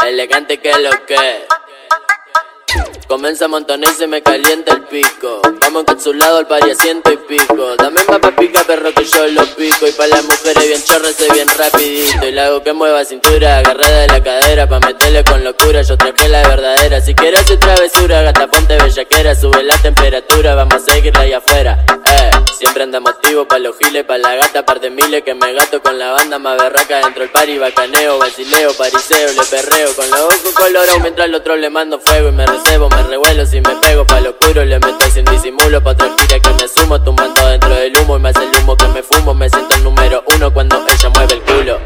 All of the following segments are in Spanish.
Elegante que lo que comienza a montonar y se me calienta el pico. Vamos encapsulado al pari a 100 y pico. Dame más pa' pica perro que yo lo pico. Y pa' las mujeres bien chorras y bien rapidito. Y le hago que mueva cintura, agarrada de la cadera pa' meterle con locura, yo traje la verdadera. Si quieres hacer travesura, gata ponte bellaquera. Sube la temperatura, vamos a seguirla ahí afuera. Siempre andamos activos pa' los giles, pa' la gata, par de miles que me gato con la banda más berraca. Dentro el party, bacaneo, vacileo, pariseo, le perreo con los ojos colorados mientras al otro le mando fuego. Y me recebo, me revuelo si me pego pa' lo oscuro, le meto sin disimulo pa' otra gira que me sumo, tumbando dentro del humo y más el humo que me fumo. Me siento el número uno cuando ella mueve el culo,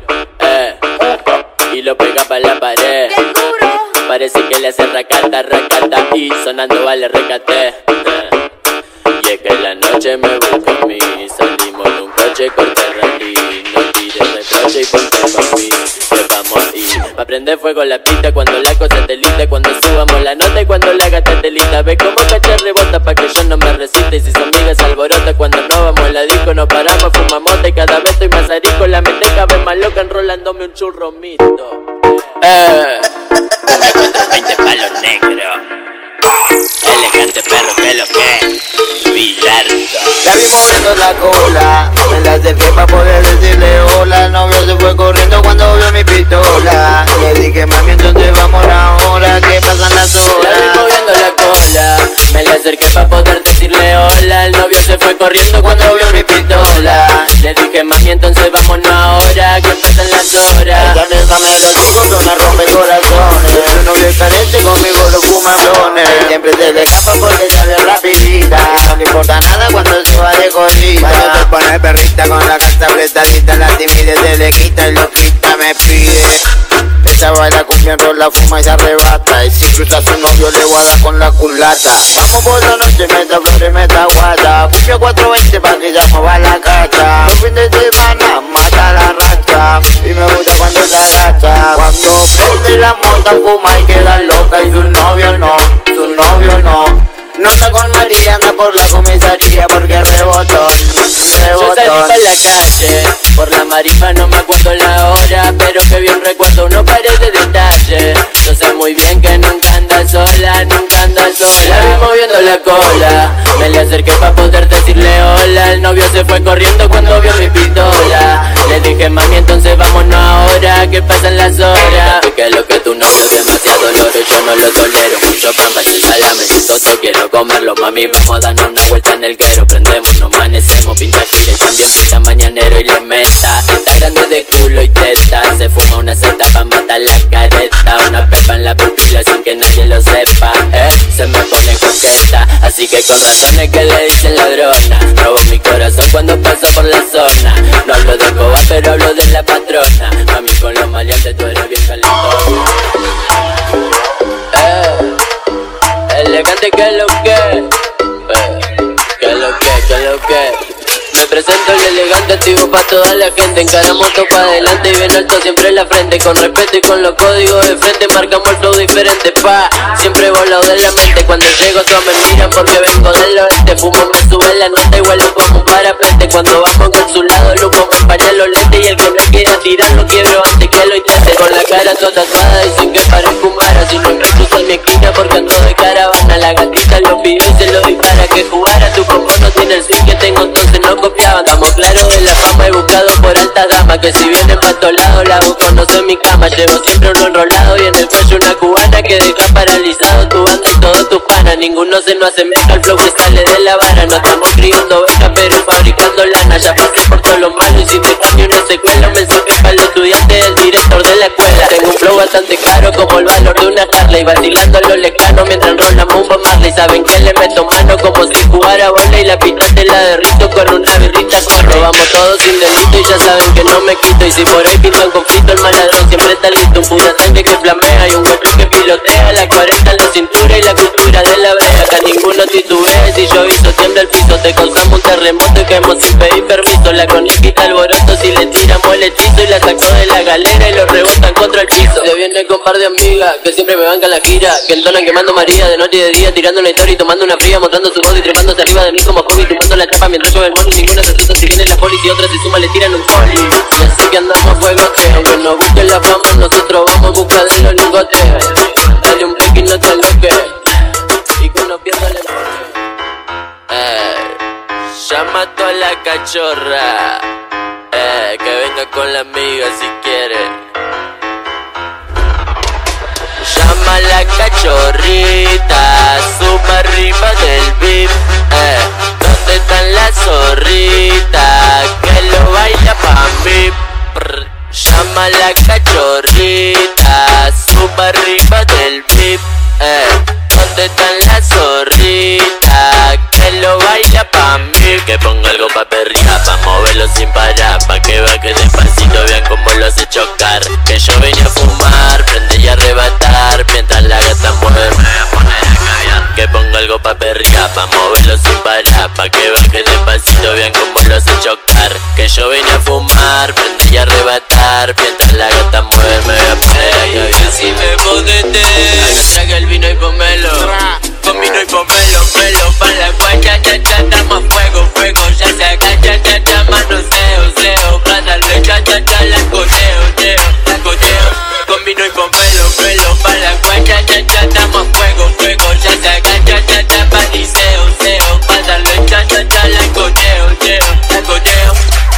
y lo pega pa' la pared. Parece que le hace racata, racata y sonando vale recate. Y es que la noche me busca a mí, salimos en un coche corte rally. No tires reproche y ponte pa' mí, que vamos ahí. Pa' prender fuego la pista cuando la cosa te lista, cuando subamos la nota y cuando la gata te lista. Ve como cacha rebota pa' que yo no me resiste. Y si son amigas alborota cuando no vamos a la disco, nos paramos, fumamos y cada vez estoy más arico. La mente cada vez más loca enrolándome un churro mixto. Me encuentro 20 palos negros. Elegante perro que lo que Villardo. La vi moviendo la cola, me la acerqué pa' poder decirle hola. El novio se fue corriendo cuando vio mi pistola. Le dije mami entonces vamos ahora, que pasan las horas. La vi moviendo la cola, me la acerqué pa' poder decirle hola. El novio se fue corriendo cuando vio mi pistola. Le dije mami entonces vámonos ahora, que pasan las horas. Déjame los chicos son las rompe corazones. Tu novio es carente, conmigo los fumandones. Siempre se le escapa porque sale rapidita. No le importa nada cuando se va de corrida. Cuando te pone perrita con la casa apretadita, la timidez se le quita y loquita me pide. Ella baila cumbia, enrola, fuma y se arrebata. Y si cruza a su novio le guarda con la culata. Vamos por la noche, meta flores, meta guata. Cumbia 420 pa' que ya mueva la cacha. Los fines de semana mata la racha. Y me gusta cuando se agacha. Cuando prende la monta, fuma y queda loca. Y su novio no. No anda con María, anda por la comisaría porque rebotó. Yo salí pa' la calle, por la marifa no me acuerdo la hora, pero que bien recuerdo unos pares de detalles. Yo sé muy bien que nunca anda sola, nunca anda sola. La vi moviendo la cola, me le acerqué pa' poder decirle hola. El novio se fue corriendo cuando vio mi pistola. Le dije mami entonces vámonos ahora, que pasan las horas. Que lo que tu novio es demasiado loro, yo no lo tolero. Mucho pan, el salame, todo quiero comerlo. Mami vamos a darnos una vuelta en el quero. Prendemos, nos amanecemos, pinta gira y también pinta mañanero. Y le meta, está grande de culo y teta. Se fuma una seta pa' matar la careta. Una pepa en la pupila sin que nadie lo sepa, se me pone coqueta. Así que con razones que le dicen ladrona. Robo mi corazón cuando paso por la zona. No hablo de coba pero hablo de la patrona. Mami con los maleantes tú eres bien calentón. Elegante que lo que me presento el elegante, activo pa' toda la gente. En cada moto pa' adelante y bien alto siempre en la frente. Con respeto y con los códigos de frente marcamos el flow diferente, pa. Siempre volado de la mente. Cuando llego todos me miran porque vengo del oeste. Fumo, me sube la nota y vuelo como un parapente. Cuando vamos con su lado lupo me empaña los lentes. Y el que me quiera tirar lo quiebro antes que lo intente. Con la cara toda tatuada dicen que parezco un vara. Si no me cruzo en mi esquina porque ando de caravana. La gatita lo pidió y se lo dispara. Que jugara tu combo no tiene el swing que tengo entonces no copiaban. Estamos claros de la fama y buscado por alta gama. Que si viene pa' todos lados la busco no sé en mi cama. Llevo siempre uno enrolado y en el cuello una cubana que deja paralizado tu banda y todos tus panas. Ninguno se nos asemeja al flow que sale de la vara. No estamos criando ovejas pero fabricando lana. Ya pasé por todo lo malo y sin dejar ni una secuela. Un mensaje para los estudiantes del director de la escuela. Tengo un flow bastante caro como el valor de una Harley. Vacilando lo lejano mientras enrolamos un Bob Marley. Saben que le meto mano como si jugara bola. Y la pista te la derrito con una birrita. Robamos todo sin delito y ya saben que no me quito. Y si por ahí pinto en conflicto el maladrón siempre está listo. Un puta tanque que flamea y un golpe que pilotea. La 40 en la cintura y la cultura de la brea. Acá ninguno titubea y si yo aviso tiembla el piso. Te causamos un terremoto y caemos sin pedir permiso. La conejita alboroto si le tiramos el hechizo. Y la sacó de la galera y lo rebotan contra el piso. Se viene con par de amigas que siempre me bancan la gira. Que entonan quemando María de noche y de día. Tirando una historia y tomando una fría. Mostrando su voz y trepándose arriba de mí como hobby. Tumbando la chapa mientras yo el mono y ninguna se asusta si viene la poli. Y otra se suma le tiran un poli. Y así que andamos fuego que aunque nos busquen la fama nosotros vamos a buscar de lo cachorra. Que venga con la amiga si quiere. Llama a la cachorrita, suma arriba del beat. ¿Dónde están las zorritas? Que lo baila pa' mí. Llama a la cachorrita, suma arriba del beat. ¿Dónde están las zorritas? Que lo baila pa' mí. Que ponga algo pa' perrear, pa' moverlo sin parar, pa' que baje despacito, vean cómo lo hace chocar. Que yo venía a fumar, prende y arrebatar, mientras la gata mueve me voy a poner a callar. Que ponga algo pa' perrear, pa' moverlo sin parar, pa' que baje despacito, vean cómo lo hace chocar. Que yo venía a fumar, prende y arrebatar, mientras la gata mueve me voy a poner a callar. Si me jodete, saca el vino y pomelo. Con vino y pomelo, melo, pa' la guacha, cha, cha, damos fuego, fuego, ya se agacha, cha, cha, manoseo, seo, pa' darle, cha, cha, cha, la coteo, la coteo. Con vino y pomelo, melo, pa' la guacha, cha, cha, damos fuego, fuego, ya se agacha, cha, cha, pariseo, seo, pa' darle, cha, cha, cha, la coteo, la coteo.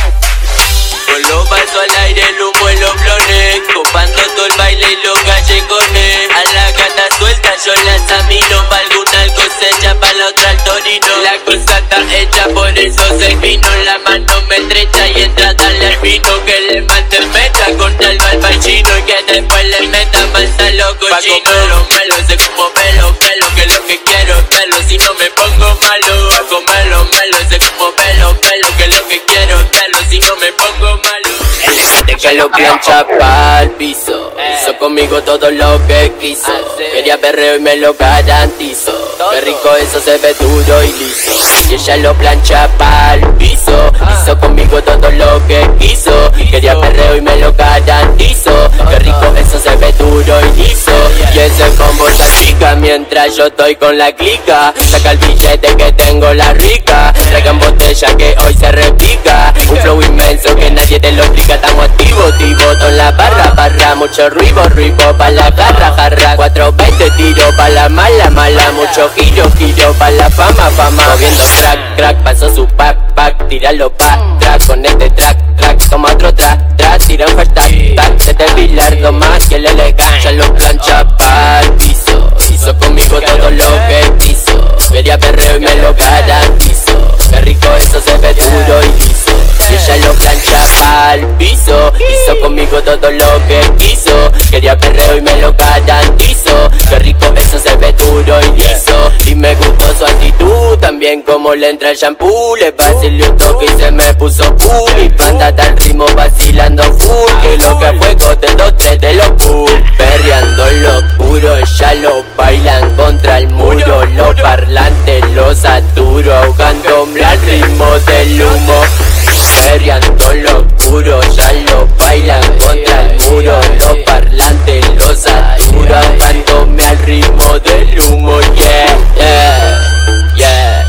Con los vasos al aire, el humo y los blones, copando todo el baile y los callejones. A la gata suelta yo la examino, pa' alguna cosecha, pa' la otra el torino. La cosa está hecha, por eso se vino. La mano me estrecha y entra a darle al vino. Que le mate meta, corta el balbachino y que después le meta malta los cochinos. Pa' comerlo, melo, sé como pelo, pelo, que lo que quiero es pelo, si no me pongo malo. Pa' comerlo, melo, sé como pelo, pelo, que lo que quiero es pelo, si no me pongo malo. Elegante que lo plancha pa'l piso, hizo conmigo todo lo que quiso. Quería perreo y me lo garantizo. Qué rico eso, se ve duro y liso. Y ella lo plancha pa'l piso, hizo conmigo todo lo que quiso. Quería perreo y me lo garantizo. Qué rico eso, se ve duro y liso. Y ese combo salpica mientras yo estoy con la clica. Saca el billete que tengo la rica. Traigan botella que hoy se repica. Un flow inmenso que nadie te lo explica. Estamos activos, con la barra, barra. Mucho ruido, ruido pa' la garra, jarra. 420 tiro pa' la mala, mala. Mucho giro, giro pa' la fama, fama. Moviendo crack, crack, pasó su pack, pack. Tíralo pa' track con este track, track. Toma otro track, track. Tira un hashtag, tac. Desde el Bilardo más que el elegancia lo plancha pa'l piso. Hizo conmigo todo lo que quiso. Quería perreo y me lo garantizo. Qué rico eso, se ve duro y liso. Y ella lo plancha pa'l piso, hizo conmigo todo lo que quiso. Quería perreo y me lo garantizo. Qué rico eso, se ve duro y liso. Y me gustó su actitud, también como le entra el shampoo. Le vacilé un toque y se me puso cool. Mi planta está al ritmo vacilando full. Que lo que fue cote 2-3 de lo cool. Perreando lo puro, ya lo bailan contra el muro. Los parlantes los saturo, ahogándome al ritmo del humo. Perreando lo puro, ya lo bailan contra el muro. Los parlantes los saturo, ahogándome al ritmo del humo. Yeah, yeah, yeah.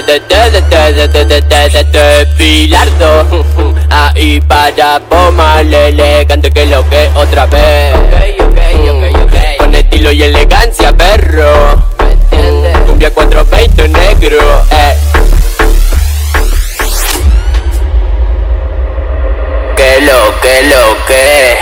Bilardo. Ahí para Poma, lele, cante que lo que otra vez. Con estilo y elegancia, perro. Cumbia 420 negro, Que lo que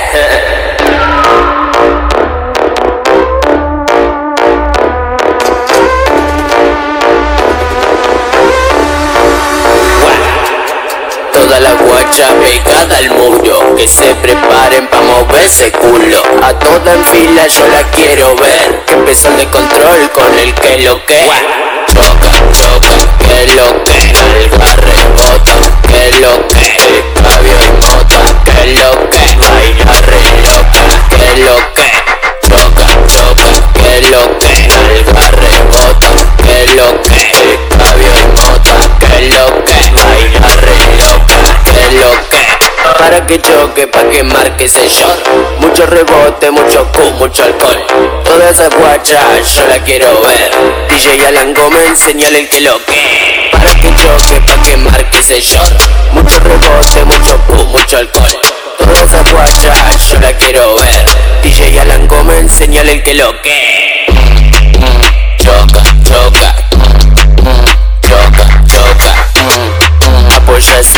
Toda la guacha pegada al muro, que se preparen pa' mover ese culo. A toda en fila yo la quiero ver, que empezó el descontrol con el que lo que. Choca, choca, que lo que. Alga rebota, que lo que. Cabio y mota, que lo que. Baila re loca, que lo que. Choca, choca, que lo que. Alga rebota, que lo que. Cabio y mota, que lo que. Baila re loca, que lo que. Para que choque, pa' que marque ese shot. Mucho rebote, mucho Q, mucho alcohol. Toda esa guacha yo la quiero ver. DJ Alan Gómez, enseñale el que lo que. Para que choque, pa' que marque ese shot. Mucho rebote, mucho Q, mucho alcohol. Toda esa guacha yo la quiero ver. DJ Alan Gómez, enseñale el que lo que. Choca, choca. Choca, choca. Apoya ese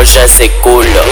apoya ese culo.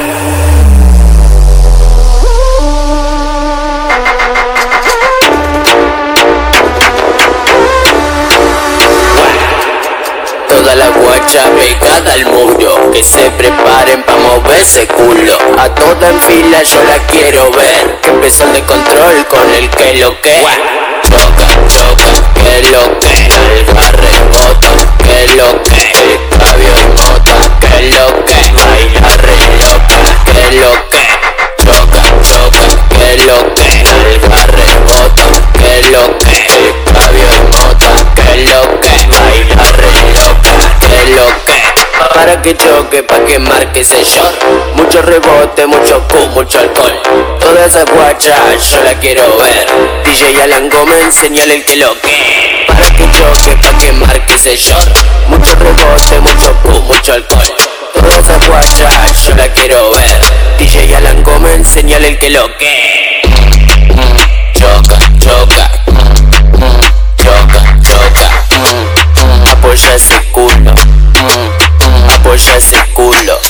Toda la guacha pegada al muro, que se preparen pa' mover ese culo. A toda en fila yo la quiero ver, que empezó el descontrol con el que lo que. Choca, choca, que lo que. Algarre, bota, que lo que. Cabio y mota, que lo que. Baila re loca, que lo que. Choca, choca, que lo que. Algarre, bota, que lo que. Cabio y mota, que lo que. Baila re loca, que lo que. Para que choque, pa' que marque ese shot. Mucho rebote, mucho Q, mucho alcohol. Toda esa guacha yo la quiero ver. DJ Alan Gómez, enseñale el que lo que. Para que choque, pa' que marque ese shot. Mucho rebote, mucho Q, mucho alcohol. Toda esa guacha yo la quiero ver. DJ Alan Gómez, enseñale el que lo que. Choca, choca. Choca, choca. Apoya ese culo. Apoya ese culo.